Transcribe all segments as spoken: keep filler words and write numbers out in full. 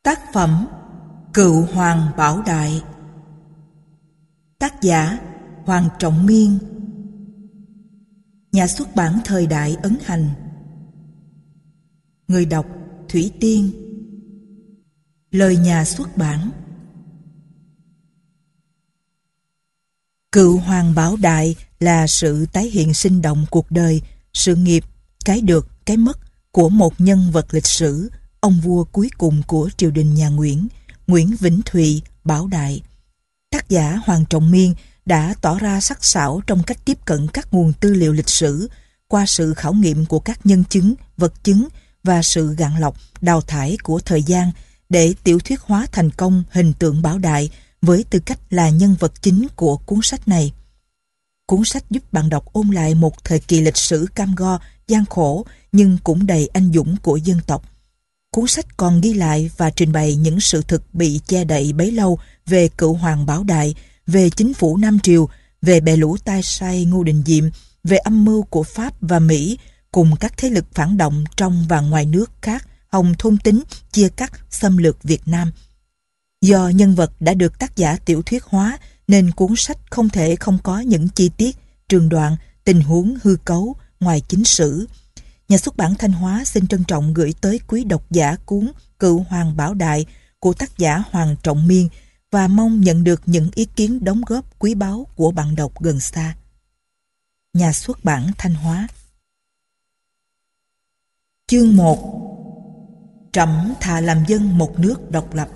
Tác phẩm Cựu Hoàng Bảo Đại. Tác giả Hoàng Trọng Miên. Nhà xuất bản Thời Đại ấn hành. Người đọc Thủy Tiên. Lời nhà xuất bản. Cựu Hoàng Bảo Đại là sự tái hiện sinh động cuộc đời, sự nghiệp, cái được, cái mất của một nhân vật lịch sử, ông vua cuối cùng của triều đình nhà Nguyễn, Nguyễn Vĩnh Thụy Bảo Đại. Tác giả Hoàng Trọng Miên đã tỏ ra sắc sảo trong cách tiếp cận các nguồn tư liệu lịch sử qua sự khảo nghiệm của các nhân chứng, vật chứng và sự gạn lọc, đào thải của thời gian để tiểu thuyết hóa thành công hình tượng Bảo Đại với tư cách là nhân vật chính của cuốn sách này. Cuốn sách giúp bạn đọc ôn lại một thời kỳ lịch sử cam go, gian khổ nhưng cũng đầy anh dũng của dân tộc. Cuốn sách còn ghi lại và trình bày những sự thực bị che đậy bấy lâu về cựu hoàng Bảo Đại, về chính phủ Nam Triều, về bè lũ tai sai Ngô Đình Diệm, về âm mưu của Pháp và Mỹ cùng các thế lực phản động trong và ngoài nước khác hòng thôn tính, chia cắt, xâm lược Việt Nam. Do nhân vật đã được tác giả tiểu thuyết hóa nên cuốn sách không thể không có những chi tiết, trường đoạn, tình huống hư cấu ngoài chính sử. Nhà xuất bản Thanh Hóa xin trân trọng gửi tới quý độc giả cuốn Cựu Hoàng Bảo Đại của tác giả Hoàng Trọng Miên và mong nhận được những ý kiến đóng góp quý báu của bạn đọc gần xa. Nhà xuất bản Thanh Hóa. Chương một. Trẫm thà làm dân một nước độc lập.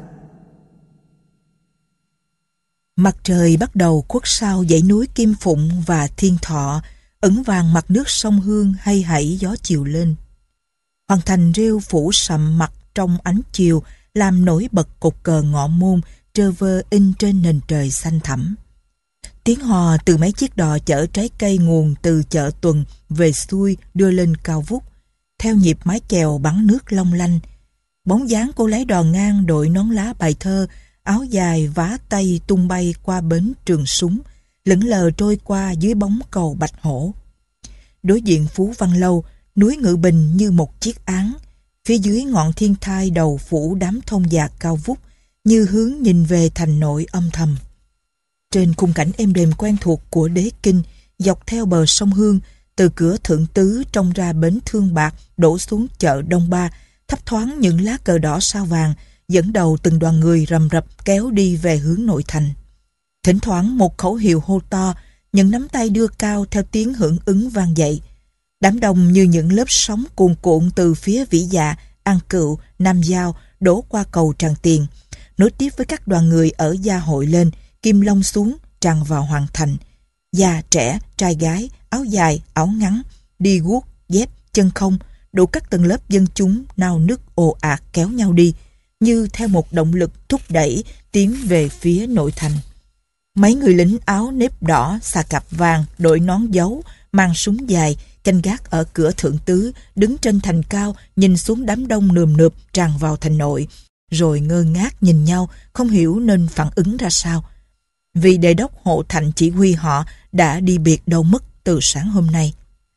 Mặt trời bắt đầu khuất sau dãy núi Kim Phụng và Thiên Thọ, ẩn vàng mặt nước sông Hương hay hãy gió chiều lên. Hoàng thành rêu phủ sầm mặt trong ánh chiều, làm nổi bật cột cờ Ngọ Môn trơ vơ in trên nền trời xanh thẳm. Tiếng hò từ mấy chiếc đò chở trái cây nguồn từ chợ Tuần về xuôi đưa lên cao vút, theo nhịp mái chèo bắn nước long lanh. Bóng dáng cô lái đò ngang đội nón lá bài thơ, áo dài vá tay tung bay qua bến Trường Súng, lững lờ trôi qua dưới bóng cầu Bạch Hổ. Đối diện Phú Văn Lâu, núi Ngự Bình như một chiếc áng, phía dưới ngọn thiên thai đầu phủ đám thông giạc cao vút, như hướng nhìn về thành nội âm thầm. Trên khung cảnh êm đềm quen thuộc của đế kinh, dọc theo bờ sông Hương, từ cửa Thượng Tứ trông ra bến Thương Bạc đổ xuống chợ Đông Ba, thấp thoáng những lá cờ đỏ sao vàng, dẫn đầu từng đoàn người rầm rập kéo đi về hướng nội thành. Thỉnh thoảng một khẩu hiệu hô to, những nắm tay đưa cao theo tiếng hưởng ứng vang dậy. Đám đông như những lớp sóng cuồn cuộn từ phía Vĩ Dạ, An Cựu, Nam Giao đổ qua cầu Tràng Tiền, nối tiếp với các đoàn người ở Gia Hội lên, Kim Long xuống, tràn vào Hoàng thành. Già, trẻ, trai gái, áo dài, áo ngắn, đi guốc, dép, chân không, đủ các tầng lớp dân chúng nao nức ồ ạt kéo nhau đi, như theo một động lực thúc đẩy tiến về phía nội thành. Mấy người lính áo nếp đỏ, xà cạp vàng, đội nón dấu, mang súng dài, canh gác ở cửa Thượng Tứ, đứng trên thành cao, nhìn xuống đám đông nườm nượp tràn vào thành nội, rồi ngơ ngác nhìn nhau, không hiểu nên phản ứng ra sao. Vì đề đốc hộ thành chỉ huy họ đã đi biệt đâu mất từ sáng hôm nay.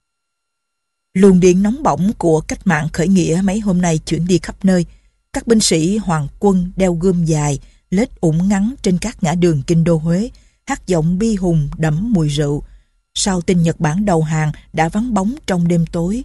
Luồng điện nóng bỏng của cách mạng khởi nghĩa mấy hôm nay chuyển đi khắp nơi. Các binh sĩ hoàng quân đeo gươm dài, lết ủng ngắn trên các ngã đường kinh đô Huế, hát giọng bi hùng đẫm mùi rượu. Sau tin Nhật Bản đầu hàng đã vắng bóng trong đêm tối.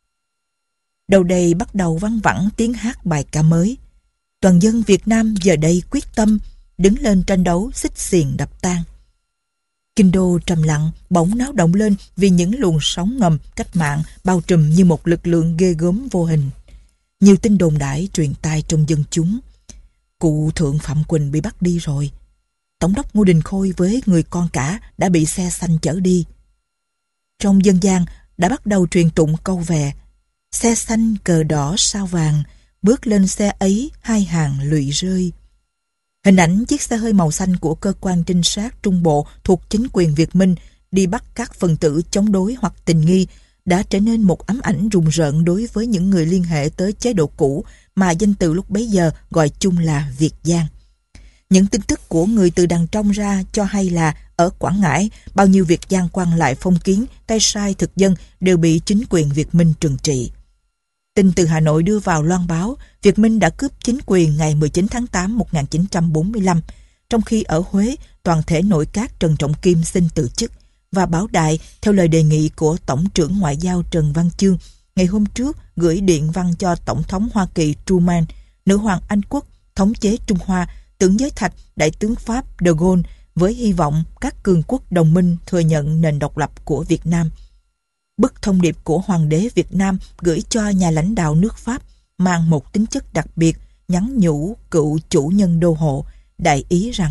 Đầu đây bắt đầu văng vẳng tiếng hát bài ca mới. Toàn dân Việt Nam giờ đây quyết tâm đứng lên tranh đấu xích xiềng đập tan. Kinh đô trầm lặng bỗng náo động lên vì những luồng sóng ngầm cách mạng bao trùm như một lực lượng ghê gớm vô hình. Nhiều tin đồn đãi truyền tai trong dân chúng. Cụ thượng Phạm Quỳnh bị bắt đi rồi. Tổng đốc Ngô Đình Khôi với người con cả đã bị xe xanh chở đi. Trong dân gian đã bắt đầu truyền tụng câu vè: xe xanh cờ đỏ sao vàng, bước lên xe ấy hai hàng lụy rơi. Hình ảnh chiếc xe hơi màu xanh của cơ quan trinh sát Trung Bộ thuộc chính quyền Việt Minh đi bắt các phần tử chống đối hoặc tình nghi đã trở nên một ám ảnh rùng rợn đối với những người liên hệ tới chế độ cũ mà danh từ lúc bấy giờ gọi chung là Việt Giang. Những tin tức của người từ đằng trong ra cho hay là ở Quảng Ngãi, bao nhiêu Việt Giang quan lại phong kiến, tay sai thực dân đều bị chính quyền Việt Minh trừng trị. Tin từ Hà Nội đưa vào loan báo Việt Minh đã cướp chính quyền ngày mười chín tháng tám năm một nghìn chín trăm bốn mươi lăm, trong khi ở Huế, toàn thể nội các Trần Trọng Kim xin từ chức, và Bảo Đại, theo lời đề nghị của Tổng trưởng Ngoại giao Trần Văn Chương, ngày hôm trước gửi điện văn cho Tổng thống Hoa Kỳ Truman, Nữ hoàng Anh Quốc, thống chế Trung Hoa, Tưởng Giới Thạch, Đại tướng Pháp de Gaulle, với hy vọng các cường quốc đồng minh thừa nhận nền độc lập của Việt Nam. Bức thông điệp của Hoàng đế Việt Nam gửi cho nhà lãnh đạo nước Pháp mang một tính chất đặc biệt, nhắn nhủ cựu chủ nhân đô hộ, đại ý rằng: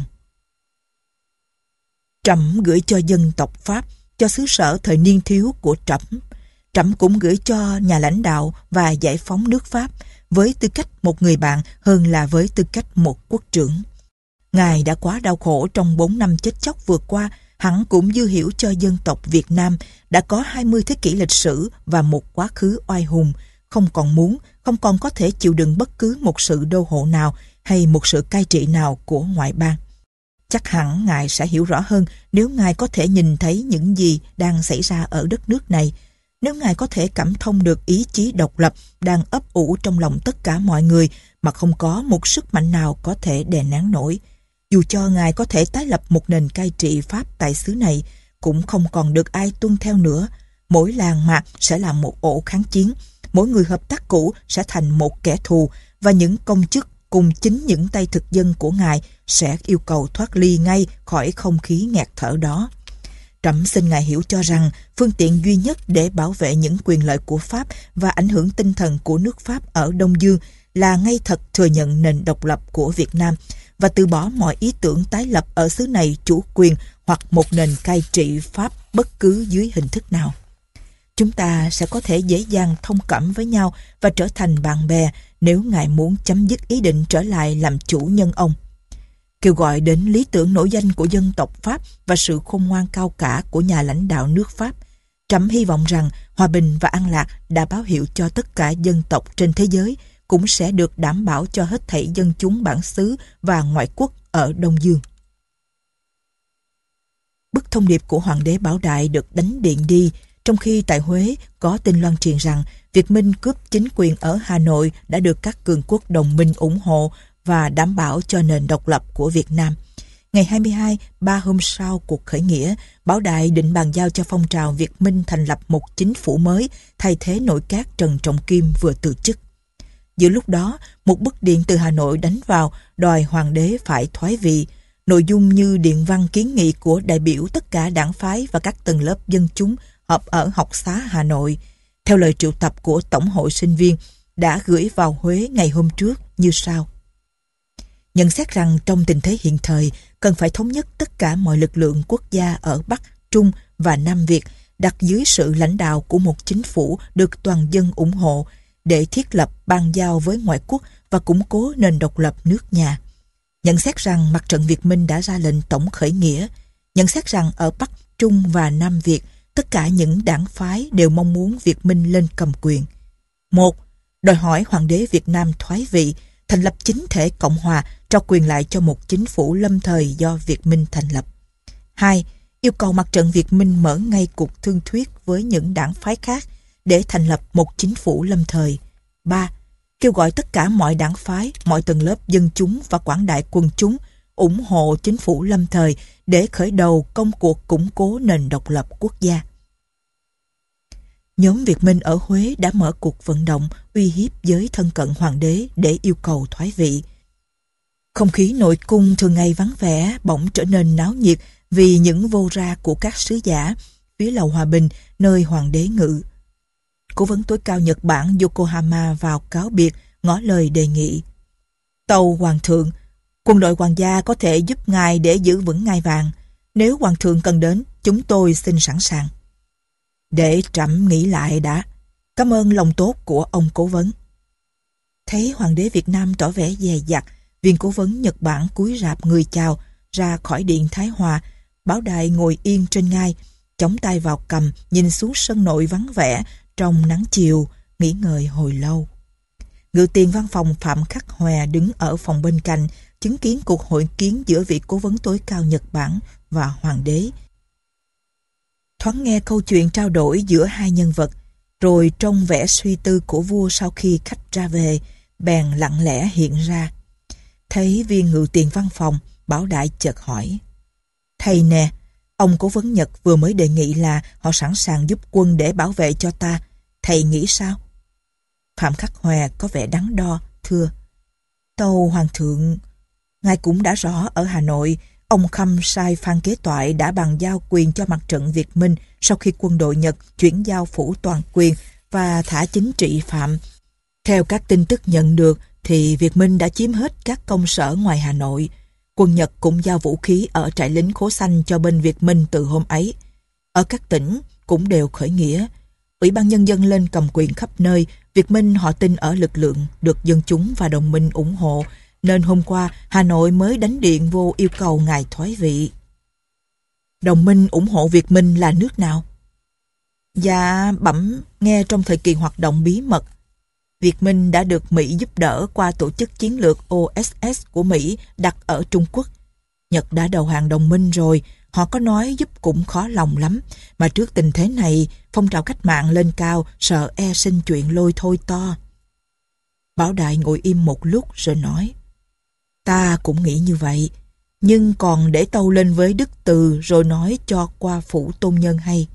Trẫm gửi cho dân tộc Pháp, cho xứ sở thời niên thiếu của trẫm. Trẫm cũng gửi cho nhà lãnh đạo và giải phóng nước Pháp với tư cách một người bạn hơn là với tư cách một quốc trưởng. Ngài đã quá đau khổ trong bốn năm chết chóc vừa qua, hẳn cũng dư hiểu cho dân tộc Việt Nam đã có hai mươi thế kỷ lịch sử và một quá khứ oai hùng, không còn muốn, không còn có thể chịu đựng bất cứ một sự đô hộ nào hay một sự cai trị nào của ngoại bang. Chắc hẳn Ngài sẽ hiểu rõ hơn nếu Ngài có thể nhìn thấy những gì đang xảy ra ở đất nước này, nếu Ngài có thể cảm thông được ý chí độc lập đang ấp ủ trong lòng tất cả mọi người mà không có một sức mạnh nào có thể đè nén nổi. Dù cho Ngài có thể tái lập một nền cai trị Pháp tại xứ này, cũng không còn được ai tuân theo nữa. Mỗi làng mạc sẽ là một ổ kháng chiến, mỗi người hợp tác cũ sẽ thành một kẻ thù, và những công chức cùng chính những tay thực dân của Ngài sẽ yêu cầu thoát ly ngay khỏi không khí nghẹt thở đó. Trẫm xin Ngài hiểu cho rằng phương tiện duy nhất để bảo vệ những quyền lợi của Pháp và ảnh hưởng tinh thần của nước Pháp ở Đông Dương là ngay thật thừa nhận nền độc lập của Việt Nam và từ bỏ mọi ý tưởng tái lập ở xứ này chủ quyền hoặc một nền cai trị Pháp bất cứ dưới hình thức nào. Chúng ta sẽ có thể dễ dàng thông cảm với nhau và trở thành bạn bè nếu Ngài muốn chấm dứt ý định trở lại làm chủ nhân ông. Kêu gọi đến lý tưởng nổi danh của dân tộc Pháp và sự khôn ngoan cao cả của nhà lãnh đạo nước Pháp, trẫm hy vọng rằng hòa bình và an lạc đã báo hiệu cho tất cả dân tộc trên thế giới, cũng sẽ được đảm bảo cho hết thảy dân chúng bản xứ và ngoại quốc ở Đông Dương. Bức thông điệp của Hoàng đế Bảo Đại được đánh điện đi, trong khi tại Huế có tin loan truyền rằng Việt Minh cướp chính quyền ở Hà Nội đã được các cường quốc đồng minh ủng hộ và đảm bảo cho nền độc lập của Việt Nam. Ngày hai mươi hai, ba hôm sau cuộc khởi nghĩa, Bảo Đại định bàn giao cho phong trào Việt Minh thành lập một chính phủ mới thay thế nội các Trần Trọng Kim vừa từ chức. Giữa lúc đó, một bức điện từ Hà Nội đánh vào đòi Hoàng đế phải thoái vị. Nội dung như điện văn kiến nghị của đại biểu tất cả đảng phái và các tầng lớp dân chúng họp ở học xá Hà Nội, theo lời triệu tập của Tổng hội sinh viên, đã gửi vào Huế ngày hôm trước như sau. Nhận xét rằng trong tình thế hiện thời, cần phải thống nhất tất cả mọi lực lượng quốc gia ở Bắc, Trung và Nam Việt đặt dưới sự lãnh đạo của một chính phủ được toàn dân ủng hộ để thiết lập ban giao với ngoại quốc và củng cố nền độc lập nước nhà. Nhận xét rằng mặt trận Việt Minh đã ra lệnh tổng khởi nghĩa. Nhận xét rằng ở Bắc, Trung và Nam Việt, tất cả những đảng phái đều mong muốn Việt Minh lên cầm quyền. Một, đòi hỏi Hoàng đế Việt Nam thoái vị, thành lập chính thể Cộng hòa, trao quyền lại cho một chính phủ lâm thời do Việt Minh thành lập. Hai, yêu cầu mặt trận Việt Minh mở ngay cuộc thương thuyết với những đảng phái khác để thành lập một chính phủ lâm thời. Ba, kêu gọi tất cả mọi đảng phái, mọi tầng lớp dân chúng và quảng đại quần chúng ủng hộ chính phủ lâm thời để khởi đầu công cuộc củng cố nền độc lập quốc gia. Nhóm Việt Minh ở Huế đã mở cuộc vận động uy hiếp giới thân cận hoàng đế để yêu cầu thoái vị. Không khí nội cung thường ngày vắng vẻ bỗng trở nên náo nhiệt vì những vô ra của các sứ giả phía lầu Hòa Bình nơi hoàng đế ngự. Cố vấn tối cao Nhật Bản Yokohama vào cáo biệt ngỏ lời đề nghị. Tâu Hoàng thượng, quân đội hoàng gia có thể giúp ngài để giữ vững ngai vàng. Nếu Hoàng thượng cần đến, chúng tôi xin sẵn sàng. Để trẫm nghĩ lại đã. Cảm ơn lòng tốt của ông cố vấn. Thấy hoàng đế Việt Nam tỏ vẻ dè dặt, viên cố vấn Nhật Bản cúi rạp người chào ra khỏi điện Thái Hòa. Bảo Đại ngồi yên trên ngai, chống tay vào cầm, nhìn xuống sân nội vắng vẻ trong nắng chiều, nghỉ ngơi hồi lâu. Ngự tiền văn phòng Phạm Khắc Hòe đứng ở phòng bên cạnh, chứng kiến cuộc hội kiến giữa vị cố vấn tối cao Nhật Bản và hoàng đế. Thoáng nghe câu chuyện trao đổi giữa hai nhân vật, rồi trong vẻ suy tư của vua sau khi khách ra về, bèn lặng lẽ hiện ra. Thấy viên ngự tiền văn phòng, Bảo Đại chợt hỏi: "Thầy nè, ông cố vấn Nhật vừa mới đề nghị là họ sẵn sàng giúp quân để bảo vệ cho ta. Thầy nghĩ sao?" Phạm Khắc Hòa có vẻ đắn đo, thưa: "Tâu Hoàng thượng, ngài cũng đã rõ ở Hà Nội, ông Khâm sai Phan Kế Toại đã bàn giao quyền cho mặt trận Việt Minh sau khi quân đội Nhật chuyển giao phủ toàn quyền và thả chính trị phạm. Theo các tin tức nhận được thì Việt Minh đã chiếm hết các công sở ngoài Hà Nội. Quân Nhật cũng giao vũ khí ở trại lính Khố Xanh cho bên Việt Minh từ hôm ấy. Ở các tỉnh cũng đều khởi nghĩa. Ủy ban Nhân dân lên cầm quyền khắp nơi. Việt Minh họ tin ở lực lượng được dân chúng và đồng minh ủng hộ, nên hôm qua Hà Nội mới đánh điện vô yêu cầu ngài thoái vị." "Đồng minh ủng hộ Việt Minh là nước nào?" "Dạ, bẩm nghe trong thời kỳ hoạt động bí mật, Việt Minh đã được Mỹ giúp đỡ qua tổ chức chiến lược O S S của Mỹ đặt ở Trung Quốc. Nhật đã đầu hàng đồng minh rồi, họ có nói giúp cũng khó lòng lắm, mà trước tình thế này, phong trào cách mạng lên cao, sợ e sinh chuyện lôi thôi to." Bảo Đại ngồi im một lúc rồi nói: "Ta cũng nghĩ như vậy, nhưng còn để tâu lên với Đức Từ rồi nói cho qua phủ tôn nhân hay."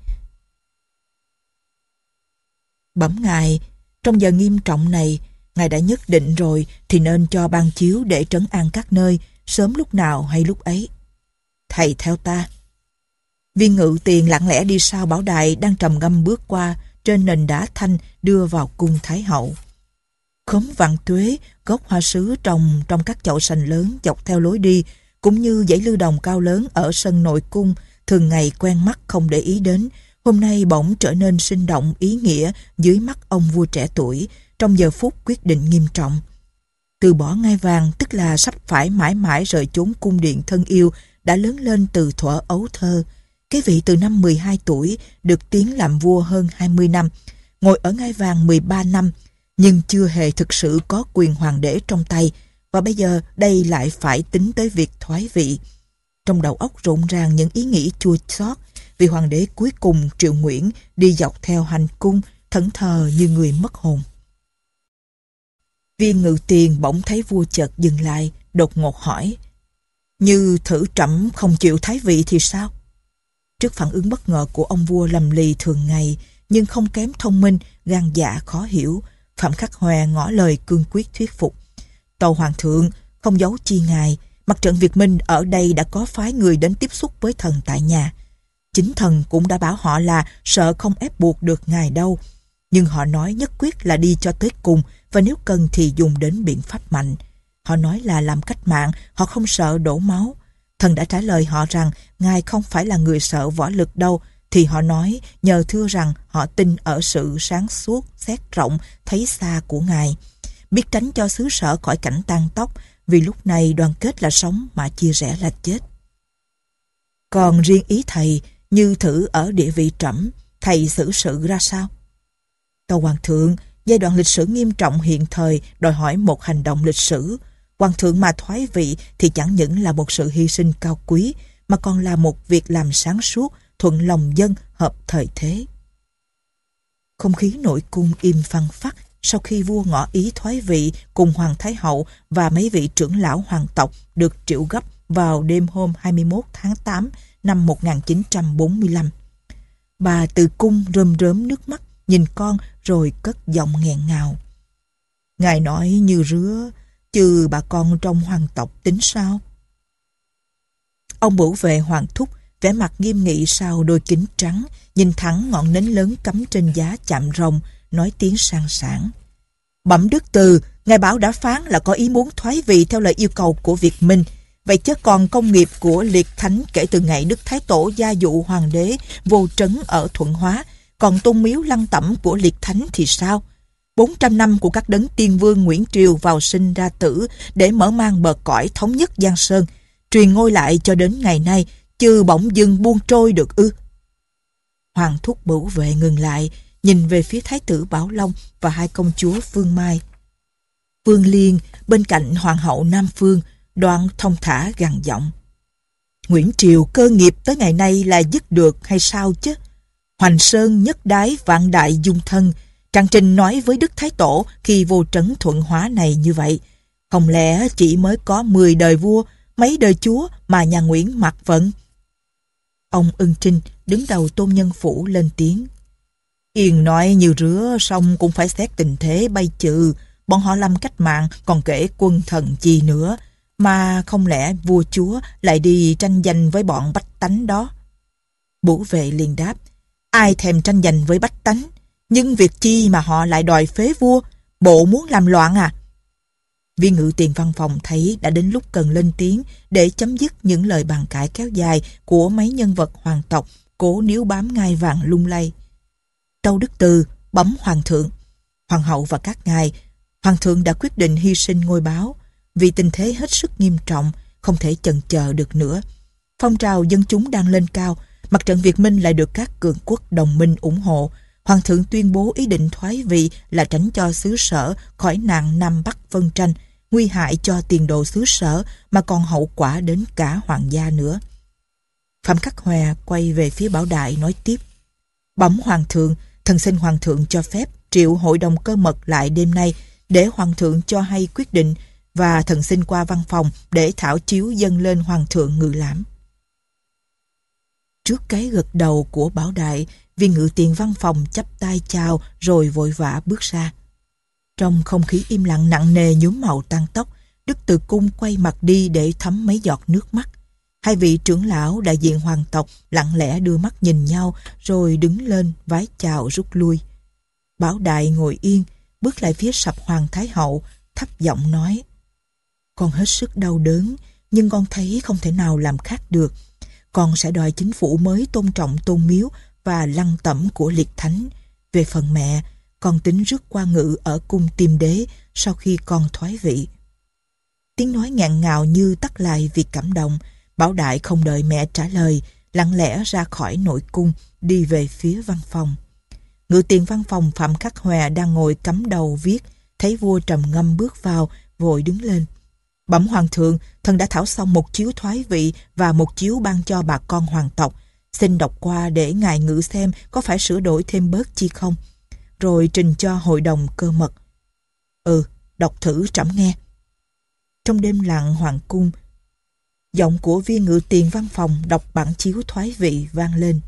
"Bẩm ngài, trong giờ nghiêm trọng này, ngài đã nhất định rồi thì nên cho ban chiếu để trấn an các nơi, sớm lúc nào hay lúc ấy." "Thầy theo ta." Viên ngự tiền lặng lẽ đi sau Bảo Đại đang trầm ngâm bước qua trên nền đá thanh đưa vào cung Thái hậu. Khóm vạn tuế, gốc hoa sứ trồng trong các chậu sành lớn dọc theo lối đi, cũng như dãy lưu đồng cao lớn ở sân nội cung, thường ngày quen mắt không để ý đến, hôm nay bỗng trở nên sinh động ý nghĩa dưới mắt ông vua trẻ tuổi trong giờ phút quyết định nghiêm trọng. Từ bỏ ngai vàng, tức là sắp phải mãi mãi rời chốn cung điện thân yêu, đã lớn lên từ thuở ấu thơ. Cái vị từ năm mười hai tuổi được tiến làm vua hơn hai mươi năm, ngồi ở ngai vàng mười ba năm, nhưng chưa hề thực sự có quyền hoàng đế trong tay, và bây giờ đây lại phải tính tới việc thoái vị. Trong đầu óc rộn ràng những ý nghĩ chua xót, vì hoàng đế cuối cùng Triệu Nguyễn đi dọc theo hành cung, thẫn thờ như người mất hồn. Viên ngự tiền bỗng thấy vua chợt dừng lại, đột ngột hỏi: "Như thử trẫm không chịu thái vị thì sao?" Trước phản ứng bất ngờ của ông vua lầm lì thường ngày, nhưng không kém thông minh, gan dạ khó hiểu, Phạm Khắc Hòa ngỏ lời cương quyết thuyết phục: "Tâu Hoàng thượng, không giấu chi ngài, mặt trận Việt Minh ở đây đã có phái người đến tiếp xúc với thần tại nhà. Chính thần cũng đã bảo họ là sợ không ép buộc được ngài đâu, nhưng họ nói nhất quyết là đi cho tới cùng, và nếu cần thì dùng đến biện pháp mạnh. Họ nói là làm cách mạng, họ không sợ đổ máu. Thần đã trả lời họ rằng ngài không phải là người sợ võ lực đâu, thì họ nói nhờ thưa rằng họ tin ở sự sáng suốt, xét rộng, thấy xa của ngài, biết tránh cho xứ sở khỏi cảnh tan tóc, vì lúc này đoàn kết là sống mà chia rẽ là chết. Còn riêng ý thầy, như thử ở địa vị trẫm, thầy xử sự ra sao?" "Tâu Hoàng thượng, giai đoạn lịch sử nghiêm trọng hiện thời đòi hỏi một hành động lịch sử. Hoàng thượng mà thoái vị thì chẳng những là một sự hy sinh cao quý, mà còn là một việc làm sáng suốt, thuận lòng dân, hợp thời thế." Không khí nội cung im phăng phắc sau khi vua ngỏ ý thoái vị cùng Hoàng Thái Hậu và mấy vị trưởng lão hoàng tộc được triệu gấp vào đêm hôm hai mươi mốt tháng tám năm một nghìn chín trăm bốn mươi lăm. Bà từ cung rơm rớm nước mắt nhìn con rồi cất giọng nghẹn ngào: "Ngài nói như rứa, chứ bà con trong hoàng tộc tính sao?" Ông bửu vệ Hoàng Thúc vẻ mặt nghiêm nghị sau đôi kính trắng, nhìn thẳng ngọn nến lớn cắm trên giá chạm rồng, nói tiếng sang sảng: "Bẩm Đức Từ, ngài bảo đã phán là có ý muốn thoái vị theo lời yêu cầu của Việt Minh. Vậy chứ còn công nghiệp của Liệt Thánh kể từ ngày Đức Thái Tổ gia dụ hoàng đế vô trấn ở Thuận Hóa, còn tôn miếu lăng tẩm của Liệt Thánh thì sao? bốn trăm năm của các đấng tiên vương Nguyễn Triều vào sinh ra tử để mở mang bờ cõi thống nhất Giang Sơn, truyền ngôi lại cho đến ngày nay, chứ bỗng dưng buông trôi được ư?" Hoàng Thúc bửu vệ ngừng lại, nhìn về phía Thái tử Bảo Long và hai công chúa Phương Mai. Phương Liên bên cạnh Hoàng hậu Nam Phương, đoạn thông thả gằn giọng: "Nguyễn Triều cơ nghiệp tới ngày nay là dứt được hay sao chứ? Hoành sơn nhất đái vạn đại dung thân. Trạng Trình nói với Đức Thái Tổ khi vô trấn thuận hóa này như vậy. Không lẽ chỉ mới có mười đời vua, mấy đời chúa mà nhà Nguyễn mặc vận? Ông Ưng Trinh đứng đầu Tôn Nhân Phủ lên tiếng. Yên nói như rứa, xong cũng phải xét tình thế bay chừ. Bọn họ lâm cách mạng còn kể quân thần chi nữa. Mà không lẽ vua chúa lại đi tranh giành với bọn bách tánh đó? Bủ Vệ liền đáp. Ai thèm tranh giành với bách tánh? Nhưng việc chi mà họ lại đòi phế vua? Bộ muốn làm loạn à? Viên ngự tiền văn phòng thấy đã đến lúc cần lên tiếng để chấm dứt những lời bàn cãi kéo dài của mấy nhân vật hoàng tộc cố níu bám ngai vàng lung lay. Tâu Đức Từ bấm hoàng thượng. Hoàng hậu và các ngài, hoàng thượng đã quyết định hy sinh ngôi báo. Vì tình thế hết sức nghiêm trọng, không thể chần chờ được nữa. Phong trào dân chúng đang lên cao, mặt trận Việt Minh lại được các cường quốc đồng minh ủng hộ. Hoàng thượng tuyên bố ý định thoái vị là tránh cho xứ sở khỏi nạn Nam Bắc phân tranh, nguy hại cho tiền đồ xứ sở mà còn hậu quả đến cả hoàng gia nữa. Phạm Khắc Hòe quay về phía Bảo Đại nói tiếp. Bẩm hoàng thượng, thần xin hoàng thượng cho phép triệu hội đồng cơ mật lại đêm nay để hoàng thượng cho hay quyết định, và thần xin qua văn phòng để thảo chiếu dâng lên hoàng thượng ngự lãm. Trước cái gật đầu của Bảo Đại, viên ngự tiền văn phòng chắp tay chào rồi vội vã bước ra. Trong không khí im lặng nặng nề nhuốm màu tang tóc, Đức Từ Cung quay mặt đi để thấm mấy giọt nước mắt. Hai vị trưởng lão đại diện hoàng tộc lặng lẽ đưa mắt nhìn nhau rồi đứng lên vái chào rút lui. Bảo Đại ngồi yên, bước lại phía sập hoàng thái hậu, thấp giọng nói. Con hết sức đau đớn, nhưng con thấy không thể nào làm khác được. Con sẽ đòi chính phủ mới tôn trọng tôn miếu và lăng tẩm của liệt thánh. Về phần mẹ, con tính rước qua ngự ở cung Tiêm Đế sau khi con thoái vị. Tiếng nói ngạn ngào như tắt lại vì cảm động. Bảo Đại không đợi mẹ trả lời, lặng lẽ ra khỏi nội cung, đi về phía văn phòng. Ngự tiền văn phòng Phạm Khắc Hòe đang ngồi cắm đầu viết, thấy vua trầm ngâm bước vào, vội đứng lên. Bẩm hoàng thượng, thần đã thảo xong một chiếu thoái vị và một chiếu ban cho bà con hoàng tộc. Xin đọc qua để ngài ngự xem có phải sửa đổi thêm bớt chi không. Rồi trình cho hội đồng cơ mật. Ừ, đọc thử trẫm nghe. Trong đêm lặng hoàng cung, giọng của viên ngự tiền văn phòng đọc bản chiếu thoái vị vang lên.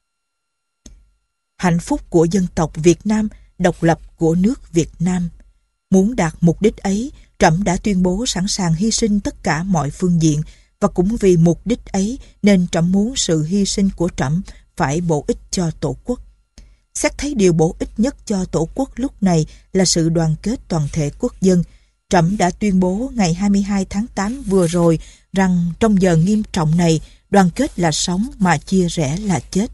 Hạnh phúc của dân tộc Việt Nam, độc lập của nước Việt Nam. Muốn đạt mục đích ấy, trẫm đã tuyên bố sẵn sàng hy sinh tất cả mọi phương diện, và cũng vì mục đích ấy nên trẫm muốn sự hy sinh của trẫm phải bổ ích cho Tổ quốc. Xét thấy điều bổ ích nhất cho Tổ quốc lúc này là sự đoàn kết toàn thể quốc dân, trẫm đã tuyên bố ngày hai mươi hai tháng tám vừa rồi rằng trong giờ nghiêm trọng này, đoàn kết là sống mà chia rẽ là chết.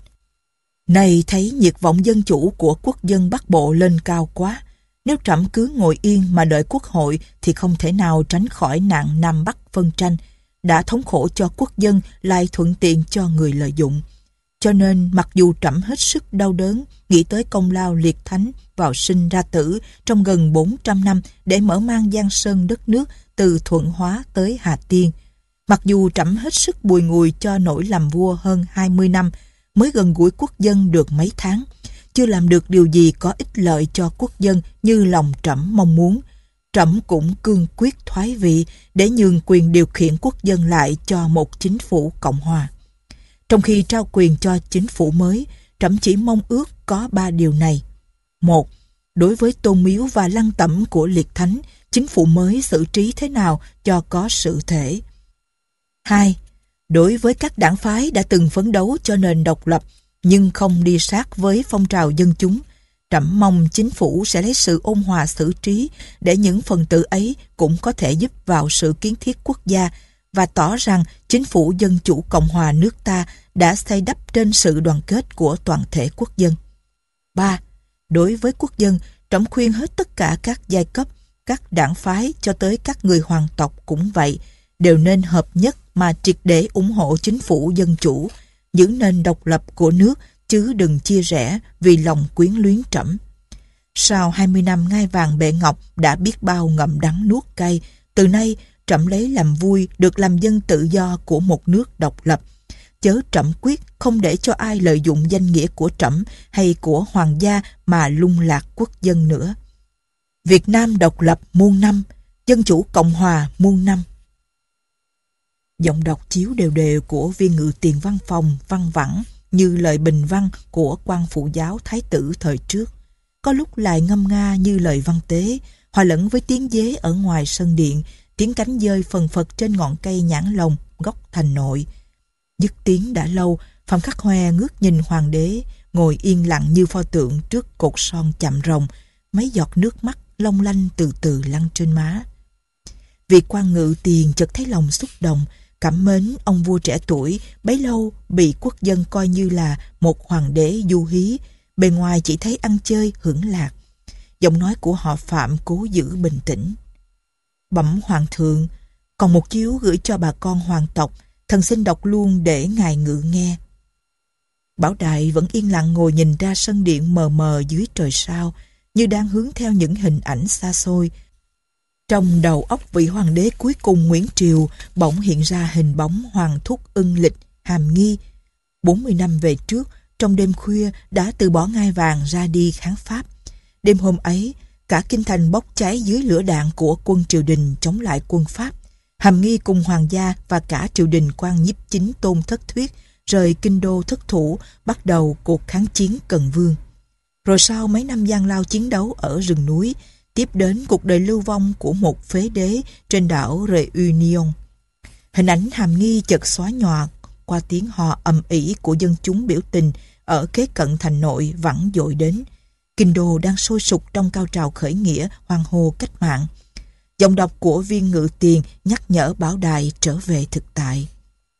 Này thấy nhiệt vọng dân chủ của quốc dân Bắc Bộ lên cao quá. Nếu trẫm cứ ngồi yên mà đợi quốc hội thì không thể nào tránh khỏi nạn Nam Bắc phân tranh. Đã thống khổ cho quốc dân lại thuận tiện cho người lợi dụng. Cho nên mặc dù trẫm hết sức đau đớn nghĩ tới công lao liệt thánh vào sinh ra tử trong gần bốn trăm năm để mở mang giang sơn đất nước từ Thuận Hóa tới Hà Tiên. Mặc dù trẫm hết sức bùi ngùi cho nỗi làm vua hơn hai mươi năm, mới gần gũi quốc dân được mấy tháng, chưa làm được điều gì có ích lợi cho quốc dân như lòng trẫm mong muốn, trẫm cũng cương quyết thoái vị để nhường quyền điều khiển quốc dân lại cho một chính phủ cộng hòa. Trong khi trao quyền cho chính phủ mới, trẫm chỉ mong ước có ba điều này. Một, đối với tôn miếu và lăng tẩm của liệt thánh, chính phủ mới xử trí thế nào cho có sự thể. Hai, đối với các đảng phái đã từng phấn đấu cho nền độc lập nhưng không đi sát với phong trào dân chúng, trẫm mong chính phủ sẽ lấy sự ôn hòa xử trí để những phần tử ấy cũng có thể giúp vào sự kiến thiết quốc gia và tỏ rằng chính phủ Dân chủ Cộng hòa nước ta đã xây đắp trên sự đoàn kết của toàn thể quốc dân. Ba, đối với quốc dân, trẫm khuyên hết tất cả các giai cấp, các đảng phái cho tới các người hoàng tộc cũng vậy, đều nên hợp nhất mà triệt để ủng hộ chính phủ dân chủ, giữ nền độc lập của nước, chứ đừng chia rẽ vì lòng quyến luyến trẫm. Sau hai mươi năm ngai vàng bệ ngọc đã biết bao ngậm đắng nuốt cay, từ nay trẫm lấy làm vui được làm dân tự do của một nước độc lập. chớ trẫm quyết không để cho ai lợi dụng danh nghĩa của trẫm hay của hoàng gia mà lung lạc quốc dân nữa. Việt Nam độc lập muôn năm, dân chủ cộng hòa muôn năm. Giọng đọc chiếu đều đều của viên ngự tiền văn phòng văng vẳng như lời bình văn của quan phụ giáo thái tử thời trước, có lúc lại ngâm nga như lời văn tế, hòa lẫn với tiếng dế ở ngoài sân điện, tiếng cánh dơi phần phật trên ngọn cây nhãn lồng góc thành nội. Dứt tiếng đã lâu, Phạm Khắc Hoe ngước nhìn hoàng đế ngồi yên lặng như pho tượng trước cột son chạm rồng, mấy giọt nước mắt long lanh từ từ lăn trên má. Vị quan ngự tiền chợt thấy lòng xúc động, cảm mến ông vua trẻ tuổi bấy lâu bị quốc dân coi như là một hoàng đế du hí, bề ngoài chỉ thấy ăn chơi hưởng lạc. Giọng nói của họ Phạm cố giữ bình tĩnh. Bẩm hoàng thượng, còn một chiếu gửi cho bà con hoàng tộc, thần xin đọc luôn để ngài ngự nghe. Bảo Đại vẫn yên lặng ngồi nhìn ra sân điện mờ mờ dưới trời sao, như đang hướng theo những hình ảnh xa xôi. Trong đầu óc vị hoàng đế cuối cùng Nguyễn Triều bỗng hiện ra hình bóng Hoàng thúc Ưng Lịch Hàm Nghi. bốn mươi năm về trước, trong đêm khuya đã từ bỏ ngai vàng ra đi kháng Pháp. Đêm hôm ấy, cả kinh thành bốc cháy dưới lửa đạn của quân triều đình chống lại quân Pháp. Hàm Nghi cùng hoàng gia và cả triều đình quan nhiếp chính Tôn Thất Thuyết rời kinh đô thất thủ, bắt đầu cuộc kháng chiến Cần Vương. Rồi sau mấy năm gian lao chiến đấu ở rừng núi, tiếp đến cuộc đời lưu vong của một phế đế trên đảo Réunion. Hình ảnh Hàm Nghi chợt xóa nhòa qua tiếng hò ầm ĩ của dân chúng biểu tình ở kế cận thành nội vẳng dội đến. Kinh đô đang sôi sục trong cao trào khởi nghĩa hoan hô cách mạng. Giọng đọc của viên ngự tiền nhắc nhở Bảo Đại trở về thực tại.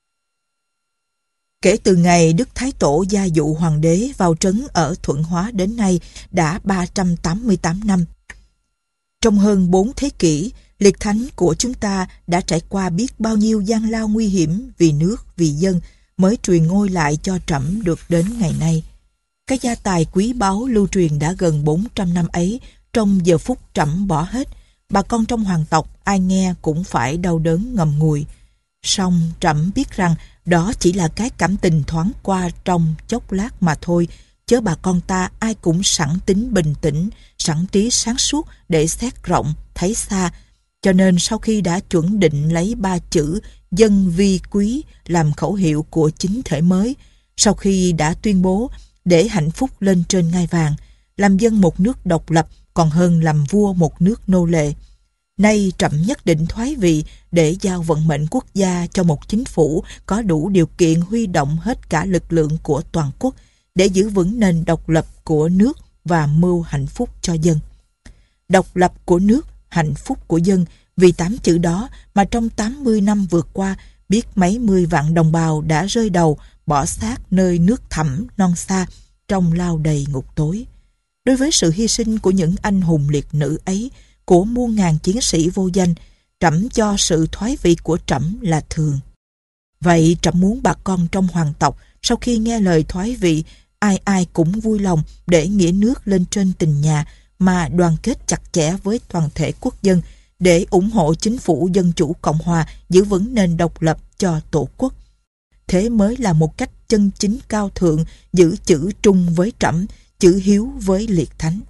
Kể từ ngày Đức Thái Tổ gia dụ hoàng đế vào trấn ở Thuận Hóa đến nay đã ba trăm tám mươi tám năm. Trong hơn bốn thế kỷ, liệt thánh của chúng ta đã trải qua biết bao nhiêu gian lao nguy hiểm vì nước, vì dân mới truyền ngôi lại cho trẫm được đến ngày nay. Cái gia tài quý báu lưu truyền đã gần bốn trăm năm ấy, trong giờ phút trẫm bỏ hết, bà con trong hoàng tộc ai nghe cũng phải đau đớn ngầm ngùi. Song trẫm biết rằng đó chỉ là cái cảm tình thoáng qua trong chốc lát mà thôi, chớ bà con ta ai cũng sẵn tính bình tĩnh, sẵn trí sáng suốt để xét rộng, thấy xa. Cho nên sau khi đã chuẩn định lấy ba chữ dân vi quý làm khẩu hiệu của chính thể mới, sau khi đã tuyên bố để hạnh phúc lên trên ngai vàng, làm dân một nước độc lập còn hơn làm vua một nước nô lệ. Nay trẫm nhất định thoái vị để giao vận mệnh quốc gia cho một chính phủ có đủ điều kiện huy động hết cả lực lượng của toàn quốc để giữ vững nền độc lập của nước và mưu hạnh phúc cho dân. Độc lập của nước, hạnh phúc của dân, vì tám chữ đó mà trong tám mươi năm vừa qua biết mấy mươi vạn đồng bào đã rơi đầu, bỏ xác nơi nước thẳm non xa, trong lao đầy ngục tối. Đối với sự hy sinh của những anh hùng liệt nữ ấy, của muôn ngàn chiến sĩ vô danh, trẫm cho sự thoái vị của trẫm là thường. Vậy trẫm muốn bà con trong hoàng tộc sau khi nghe lời thoái vị, ai ai cũng vui lòng để nghĩa nước lên trên tình nhà mà đoàn kết chặt chẽ với toàn thể quốc dân để ủng hộ chính phủ dân chủ cộng hòa giữ vững nền độc lập cho tổ quốc. Thế mới là một cách chân chính cao thượng giữ chữ trung với trẫm, chữ hiếu với liệt thánh.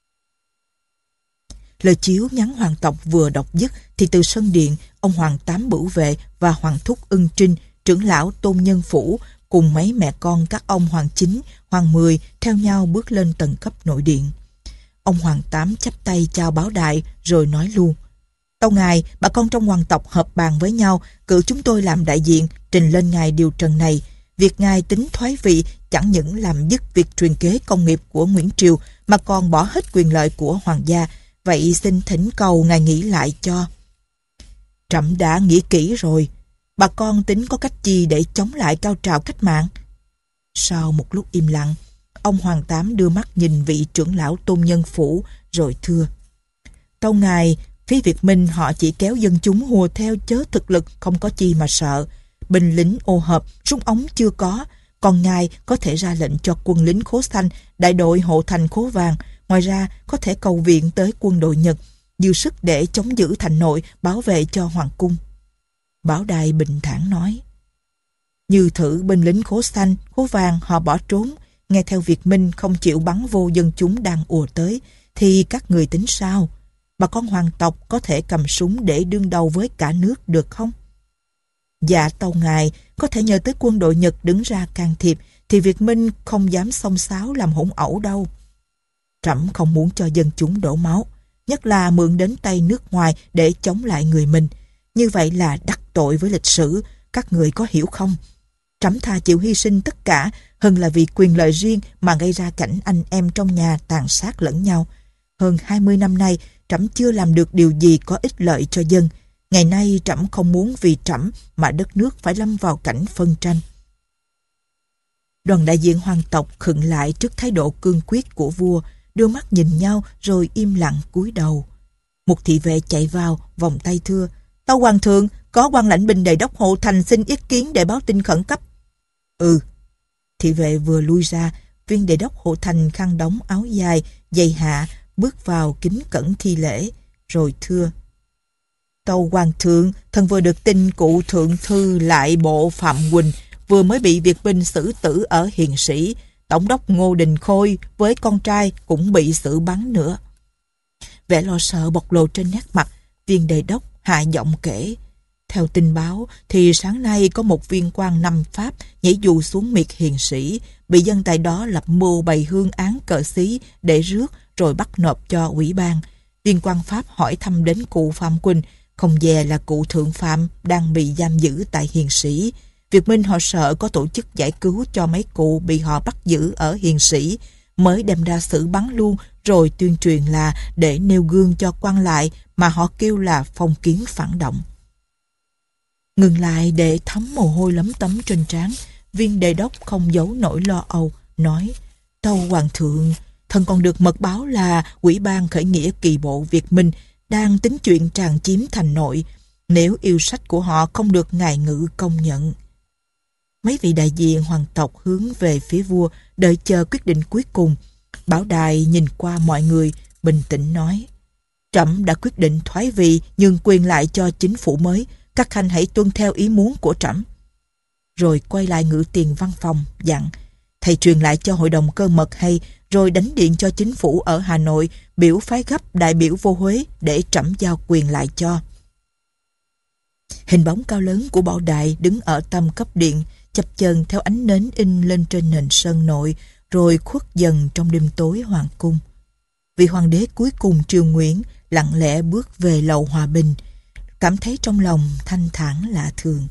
Lời chiếu nhắn hoàng tộc vừa đọc dứt thì từ sân điện, ông Hoàng Tám Bửu Vệ và Hoàng thúc Ưng Trinh, trưởng lão Tôn Nhân Phủ cùng mấy mẹ con các ông Hoàng Chín, Hoàng Mười theo nhau bước lên tầng cấp nội điện. Ông Hoàng Tám chắp tay chào Bảo Đại rồi nói luôn: Tâu ngài, bà con trong hoàng tộc họp bàn với nhau, cử chúng tôi làm đại diện, trình lên ngài điều trần này. Việc ngài tính thoái vị chẳng những làm dứt việc truyền kế công nghiệp của Nguyễn Triều mà còn bỏ hết quyền lợi của hoàng gia. Vậy xin thỉnh cầu ngài nghĩ lại cho. Trẫm đã nghĩ kỹ rồi. Bà con tính có cách gì để chống lại cao trào cách mạng? Sau một lúc im lặng, ông Hoàng Tám đưa mắt nhìn vị trưởng lão Tôn Nhân Phủ rồi thưa: Tâu ngài, phía Việt Minh họ chỉ kéo dân chúng hùa theo chớ thực lực không có chi mà sợ. Binh lính ô hợp, súng ống chưa có. Còn ngài có thể ra lệnh cho quân lính Khố Xanh, đại đội hộ thành Khố Vàng. Ngoài ra có thể cầu viện tới quân đội Nhật, dư sức để chống giữ thành nội, bảo vệ cho hoàng cung. Bảo Đại bình thản nói: Như thử binh lính khố xanh, khố vàng họ bỏ trốn, nghe theo Việt Minh không chịu bắn vô dân chúng đang ùa tới, thì các người tính sao? Bà con hoàng tộc có thể cầm súng để đương đầu với cả nước được không? Dạ tâu ngài, có thể nhờ tới quân đội Nhật đứng ra can thiệp, thì Việt Minh không dám xông xáo làm hỗn ẩu đâu. Trẫm không muốn cho dân chúng đổ máu, nhất là mượn đến tay nước ngoài để chống lại người mình. Như vậy là đắc tội với lịch sử, các người có hiểu không? Trẫm thà chịu hy sinh tất cả hơn là vì quyền lợi riêng mà gây ra cảnh anh em trong nhà tàn sát lẫn nhau. Hơn hai mươi năm nay, trẫm chưa làm được điều gì có ích lợi cho dân. Ngày nay trẫm không muốn vì trẫm mà đất nước phải lâm vào cảnh phân tranh. Đoàn đại diện hoàng tộc khựng lại trước thái độ cương quyết của vua, đưa mắt nhìn nhau rồi im lặng cúi đầu. Một thị vệ chạy vào, vòng tay thưa: Tâu hoàng thượng, có quan lãnh binh đề đốc Hộ Thành xin ý kiến để báo tin khẩn cấp. Ừ. Thị vệ vừa lui ra, viên đề đốc Hộ Thành khăn đóng áo dài, giày hạ, bước vào kính cẩn thi lễ, rồi thưa: Tâu hoàng thượng, thần vừa được tin cụ thượng thư lại bộ Phạm Quỳnh vừa mới bị Việt binh xử tử ở Hiền Sĩ. Tổng đốc Ngô Đình Khôi với con trai cũng bị xử bắn nữa. Vẻ lo sợ bộc lộ trên nét mặt, viên đề đốc hạ giọng kể: Theo tin báo thì sáng nay có một viên quan năm Pháp nhảy dù xuống miệt Hiền Sĩ, bị dân tại đó lập mưu bày hương án cờ xí để rước rồi bắt nộp cho ủy ban. Viên quan Pháp hỏi thăm đến cụ Phạm Quỳnh, không dè là cụ Thượng Phạm đang bị giam giữ tại Hiền Sĩ. Việt Minh họ sợ có tổ chức giải cứu cho mấy cụ bị họ bắt giữ ở Hiền Sĩ, mới đem ra xử bắn luôn, rồi tuyên truyền là để nêu gương cho quan lại mà họ kêu là phong kiến phản động. Ngừng lại để thấm mồ hôi lấm tấm trên trán, viên đề đốc không giấu nỗi lo âu, nói: Tâu hoàng thượng, thần còn được mật báo là ủy ban khởi nghĩa kỳ bộ Việt Minh đang tính chuyện tràn chiếm thành nội, nếu yêu sách của họ không được ngài ngự công nhận. Mấy vị đại diện hoàng tộc hướng về phía vua, đợi chờ quyết định cuối cùng. Bảo Đài nhìn qua mọi người, bình tĩnh nói: Trẫm đã quyết định thoái vị, nhường quyền lại cho chính phủ mới. Các khanh hãy tuân theo ý muốn của trẫm. Rồi quay lại ngự tiền văn phòng, dặn: Thầy truyền lại cho hội đồng cơ mật hay, rồi đánh điện cho chính phủ ở Hà Nội, biểu phái gấp đại biểu vô Huế để trẫm giao quyền lại cho. Hình bóng cao lớn của Bảo Đại đứng ở tâm cấp điện, chập chờn theo ánh nến in lên trên nền sơn nội, rồi khuất dần trong đêm tối hoàng cung. Vị hoàng đế cuối cùng Triều Nguyễn lặng lẽ bước về lầu hòa bình, cảm thấy trong lòng thanh thản lạ thường.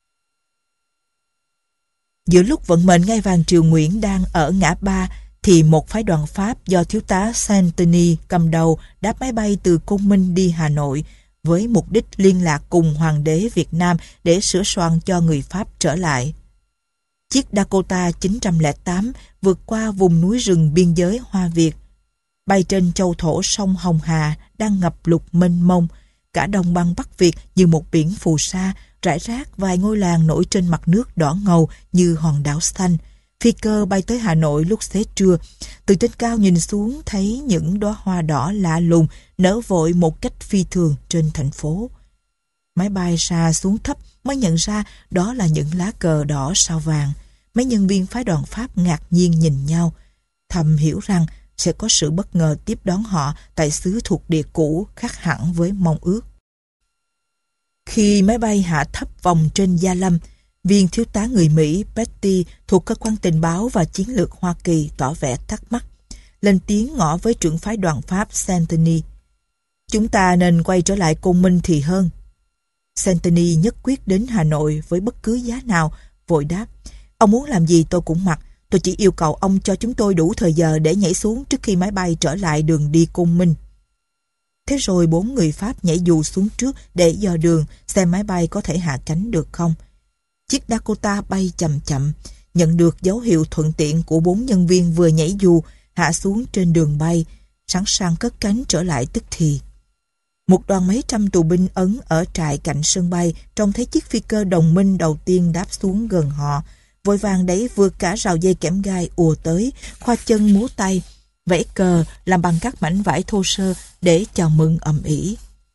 Giữa lúc vận mệnh ngai vàng Triều Nguyễn đang ở ngã ba, thì một phái đoàn Pháp do thiếu tá Saint-Denis cầm đầu đáp máy bay từ Côn Minh đi Hà Nội, với mục đích liên lạc cùng Hoàng đế Việt Nam để sửa soạn cho người Pháp trở lại. Chiếc Dakota chín không tám vượt qua vùng núi rừng biên giới Hoa Việt, bay trên châu thổ sông Hồng Hà đang ngập lụt mênh mông. Cả đồng bằng Bắc Việt như một biển phù sa, rải rác vài ngôi làng nổi trên mặt nước đỏ ngầu như hòn đảo xanh. Phi cơ bay tới Hà Nội lúc xế trưa, từ trên cao nhìn xuống thấy những đóa hoa đỏ lạ lùng nở vội một cách phi thường trên thành phố. Máy bay xa xuống thấp mới nhận ra đó là những lá cờ đỏ sao vàng. Mấy nhân viên phái đoàn Pháp ngạc nhiên nhìn nhau, thầm hiểu rằng sẽ có sự bất ngờ tiếp đón họ tại xứ thuộc địa cũ khác hẳn với mong ước. Khi máy bay hạ thấp vòng trên Gia Lâm, viên thiếu tá người Mỹ Petty thuộc cơ quan tình báo và chiến lược Hoa Kỳ tỏ vẻ thắc mắc, lên tiếng ngỏ với trưởng phái đoàn Pháp Saint-Denis: Chúng ta nên quay trở lại Côn Minh thì hơn. Saint-Denis nhất quyết đến Hà Nội với bất cứ giá nào, vội đáp: Ông muốn làm gì tôi cũng mặc, tôi chỉ yêu cầu ông cho chúng tôi đủ thời giờ để nhảy xuống trước khi máy bay trở lại đường đi Côn Minh. Thế rồi bốn người Pháp nhảy dù xuống trước để dò đường xem máy bay có thể hạ cánh được không. Chiếc Dakota bay chậm chậm, nhận được dấu hiệu thuận tiện của bốn nhân viên vừa nhảy dù, hạ xuống trên đường bay, sẵn sàng cất cánh trở lại tức thì. Một đoàn mấy trăm tù binh Ấn ở trại cạnh sân bay trông thấy chiếc phi cơ đồng minh đầu tiên đáp xuống gần họ, vội vàng đẩy vượt cả rào dây kẽm gai ùa tới, khoa chân múa tay, vẫy cờ làm bằng các mảnh vải thô sơ để chào mừng ầm ĩ.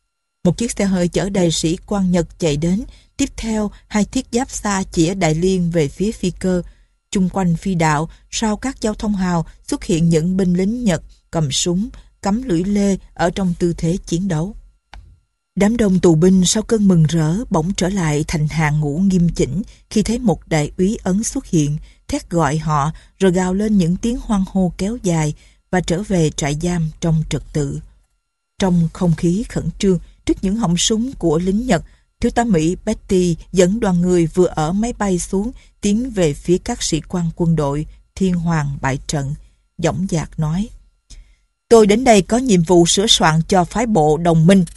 Một chiếc xe hơi chở đầy sĩ quan Nhật chạy đến. Tiếp theo, hai thiết giáp xa chĩa đại liên về phía phi cơ. Chung quanh phi đạo, sau các giao thông hào, xuất hiện những binh lính Nhật cầm súng, cắm lưỡi lê ở trong tư thế chiến đấu. Đám đông tù binh sau cơn mừng rỡ bỗng trở lại thành hàng ngũ nghiêm chỉnh khi thấy một đại úy Ấn xuất hiện, thét gọi họ rồi gào lên những tiếng hoan hô kéo dài và trở về trại giam trong trật tự. Trong không khí khẩn trương, trước những họng súng của lính Nhật, thiếu tá Mỹ Betty dẫn đoàn người vừa ở máy bay xuống tiến về phía các sĩ quan quân đội Thiên Hoàng bại trận, dõng dạc nói: "Tôi đến đây có nhiệm vụ sửa soạn cho phái bộ đồng minh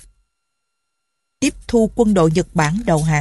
tiếp thu quân đội Nhật Bản đầu hàng."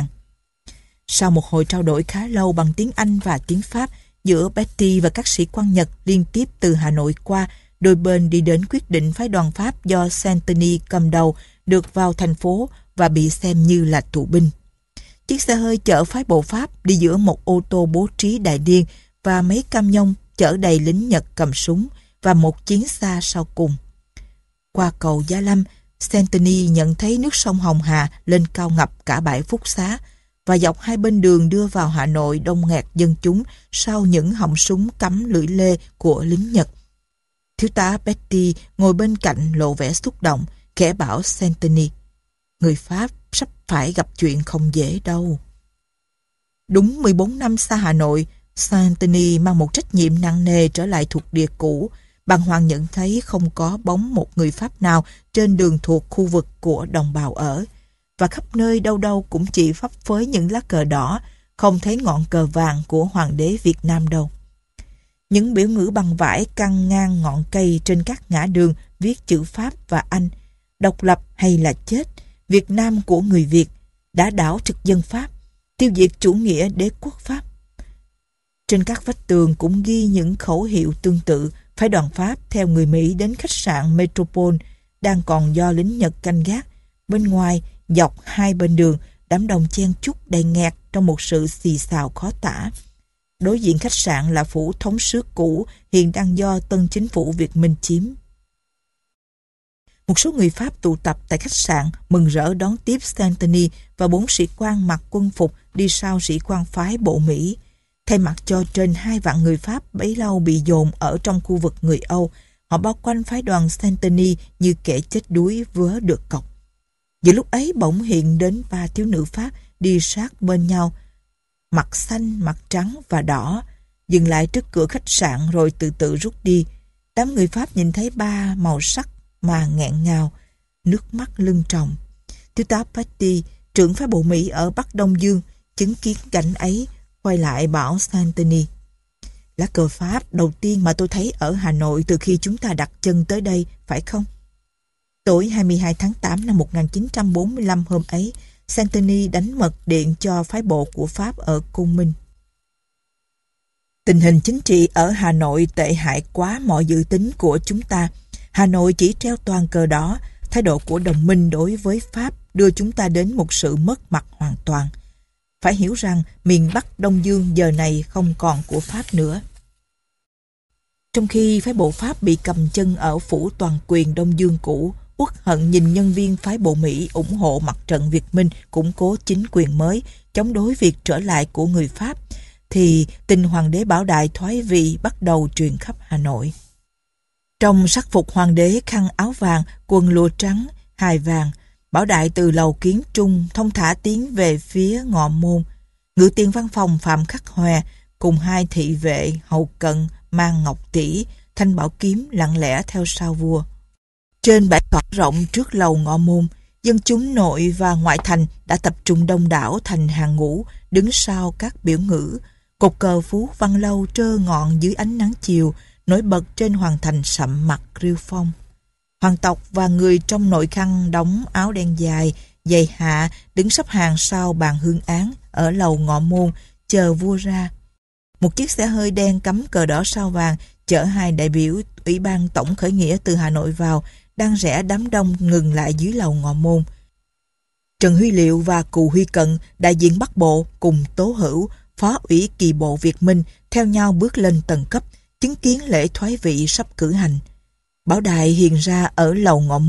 Sau một hồi trao đổi khá lâu bằng tiếng Anh và tiếng Pháp giữa Betty và các sĩ quan Nhật liên tiếp từ Hà Nội qua, đôi bên đi đến quyết định phái đoàn Pháp do Saint-Denis cầm đầu được vào thành phố và bị xem như là tù binh. Chiếc xe hơi chở phái bộ Pháp đi giữa một ô tô bố trí đại điên và mấy cam nhông chở đầy lính Nhật cầm súng và một chiến xa sau cùng. Qua cầu Gia Lâm, Saint-Denis nhận thấy nước sông Hồng Hà lên cao ngập cả bãi Phúc Xá và dọc hai bên đường đưa vào Hà Nội đông nghẹt dân chúng sau những họng súng cắm lưỡi lê của lính Nhật. Thiếu tá Betty ngồi bên cạnh lộ vẻ xúc động, khẽ bảo Saint-Denis: "Người Pháp sắp phải gặp chuyện không dễ đâu." Đúng mười bốn năm xa Hà Nội, Saint-Denis mang một trách nhiệm nặng nề trở lại thuộc địa cũ. Bàng hoàng nhận thấy không có bóng một người Pháp nào trên đường thuộc khu vực của đồng bào ở, và khắp nơi đâu đâu cũng chỉ phấp phới những lá cờ đỏ, không thấy ngọn cờ vàng của Hoàng đế Việt Nam đâu. Những biểu ngữ bằng vải căng ngang ngọn cây trên các ngã đường viết chữ Pháp và Anh: "Độc lập hay là chết", "Việt Nam của người Việt", "Đã đảo thực dân Pháp", "Tiêu diệt chủ nghĩa đế quốc Pháp". Trên các vách tường cũng ghi những khẩu hiệu tương tự. Phái đoàn Pháp theo người Mỹ đến khách sạn Metropole đang còn do lính Nhật canh gác. Bên ngoài, dọc hai bên đường, đám đông chen chúc đầy nghẹt trong một sự xì xào khó tả. Đối diện khách sạn là phủ thống sước cũ hiện đang do tân chính phủ Việt Minh chiếm. Một số người Pháp tụ tập tại khách sạn mừng rỡ đón tiếp Saint-Denis và bốn sĩ quan mặc quân phục đi sau sĩ quan phái bộ Mỹ. Thay mặt cho trên hai vạn người Pháp bấy lâu bị dồn ở trong khu vực người Âu, họ bao quanh phái đoàn Saint-Denis như kẻ chết đuối vớ được cọc. Giữa lúc ấy bỗng hiện đến ba thiếu nữ Pháp đi sát bên nhau, mặt xanh, mặt trắng và đỏ, dừng lại trước cửa khách sạn rồi từ từ rút đi. Đám người Pháp nhìn thấy ba màu sắc mà nghẹn ngào, nước mắt lưng tròng. Thiếu tá Patty, trưởng phái bộ Mỹ ở Bắc Đông Dương, chứng kiến cảnh ấy, quay lại bảo Saint-Denis: "Lá cờ Pháp đầu tiên mà tôi thấy ở Hà Nội từ khi chúng ta đặt chân tới đây, phải không?" Tối hai mươi hai tháng tám năm một nghìn chín trăm bốn mươi lăm hôm ấy, Saint-Denis đánh mật điện cho phái bộ của Pháp ở Côn Minh: "Tình hình chính trị ở Hà Nội tệ hại quá mọi dự tính của chúng ta. Hà Nội chỉ treo toàn cờ đỏ. Thái độ của đồng minh đối với Pháp đưa chúng ta đến một sự mất mặt hoàn toàn. Phải hiểu rằng miền Bắc Đông Dương giờ này không còn của Pháp nữa." Trong khi phái bộ Pháp bị cầm chân ở phủ toàn quyền Đông Dương cũ, uất hận nhìn nhân viên phái bộ Mỹ ủng hộ mặt trận Việt Minh củng cố chính quyền mới, chống đối việc trở lại của người Pháp, thì tin hoàng đế Bảo Đại thoái vị bắt đầu truyền khắp Hà Nội. Trong sắc phục hoàng đế, khăn áo vàng, quần lụa trắng, hài vàng, Bảo Đại từ lầu Kiến Trung thong thả tiến về phía ngọ môn. Ngự tiền văn phòng Phạm Khắc Hòe cùng hai thị vệ hậu cận mang ngọc tỷ, thanh bảo kiếm lặng lẽ theo sau vua. Trên bãi cỏ rộng trước lầu ngọ môn, dân chúng nội và ngoại thành đã tập trung đông đảo thành hàng ngũ, đứng sau các biểu ngữ. Cột cờ Phú Văn Lâu trơ ngọn dưới ánh nắng chiều, nổi bật trên hoàng thành sậm mặt rêu phong. Hoàng tộc và người trong nội khăn đóng áo đen dài, giày hạ, đứng sắp hàng sau bàn hương án ở lầu ngọ môn, chờ vua ra. Một chiếc xe hơi đen cắm cờ đỏ sao vàng chở hai đại biểu Ủy ban Tổng khởi nghĩa từ Hà Nội vào, đang rẽ đám đông ngừng lại dưới lầu ngọ môn. Trần Huy Liệu và Cù Huy Cận, đại diện Bắc Bộ, cùng Tố Hữu, Phó ủy kỳ bộ Việt Minh, theo nhau bước lên tầng cấp, chứng kiến lễ thoái vị sắp cử hành. Bảo Đại hiện ra ở lầu ngọ môn,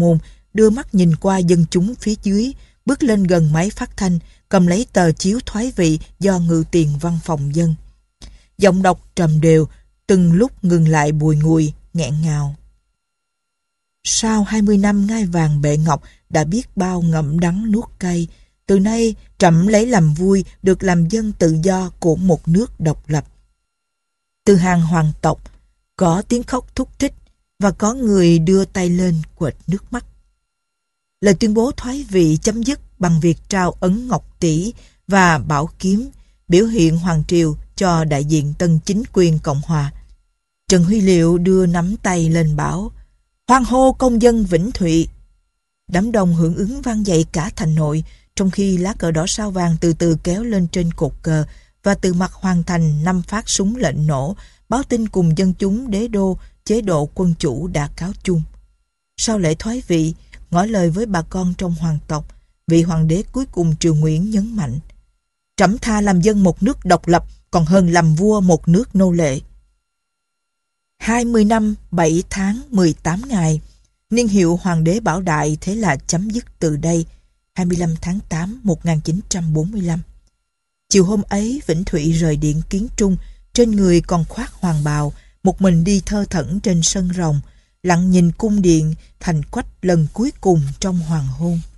đưa mắt nhìn qua dân chúng phía dưới, bước lên gần máy phát thanh, cầm lấy tờ chiếu thoái vị do ngự tiền văn phòng dân. Giọng đọc trầm đều, từng lúc ngừng lại bùi ngùi, nghẹn ngào. Sau hai mươi năm ngai vàng bệ ngọc đã biết bao ngậm đắng nuốt cay, từ nay trẫm lấy làm vui được làm dân tự do của một nước độc lập. Từ hàng hoàng tộc, có tiếng khóc thúc thích và có người đưa tay lên quệt nước mắt. Lời tuyên bố thoái vị chấm dứt bằng việc trao ấn ngọc tỷ và bảo kiếm, biểu hiện hoàng triều cho đại diện tân chính quyền Cộng hòa. Trần Huy Liệu đưa nắm tay lên bảo: "Hoan hô công dân Vĩnh Thụy!" Đám đông hưởng ứng vang dậy cả thành nội, trong khi lá cờ đỏ sao vàng từ từ kéo lên trên cột cờ, và từ mặt hoàng thành năm phát súng lệnh nổ, báo tin cùng dân chúng đế đô chế độ quân chủ đã cáo chung. Sau lễ thoái vị, ngỏ lời với bà con trong hoàng tộc, vị hoàng đế cuối cùng Triều Nguyễn nhấn mạnh: "Trẫm tha làm dân một nước độc lập còn hơn làm vua một nước nô lệ." hai mươi năm, bảy tháng, mười tám ngày, niên hiệu hoàng đế Bảo Đại thế là chấm dứt từ đây, hai mươi lăm tháng tám một nghìn chín trăm bốn mươi lăm. Chiều hôm ấy, Vĩnh Thụy rời điện Kiến Trung, trên người còn khoác hoàng bào, một mình đi thơ thẩn trên sân rồng, lặng nhìn cung điện thành quách lần cuối cùng trong hoàng hôn.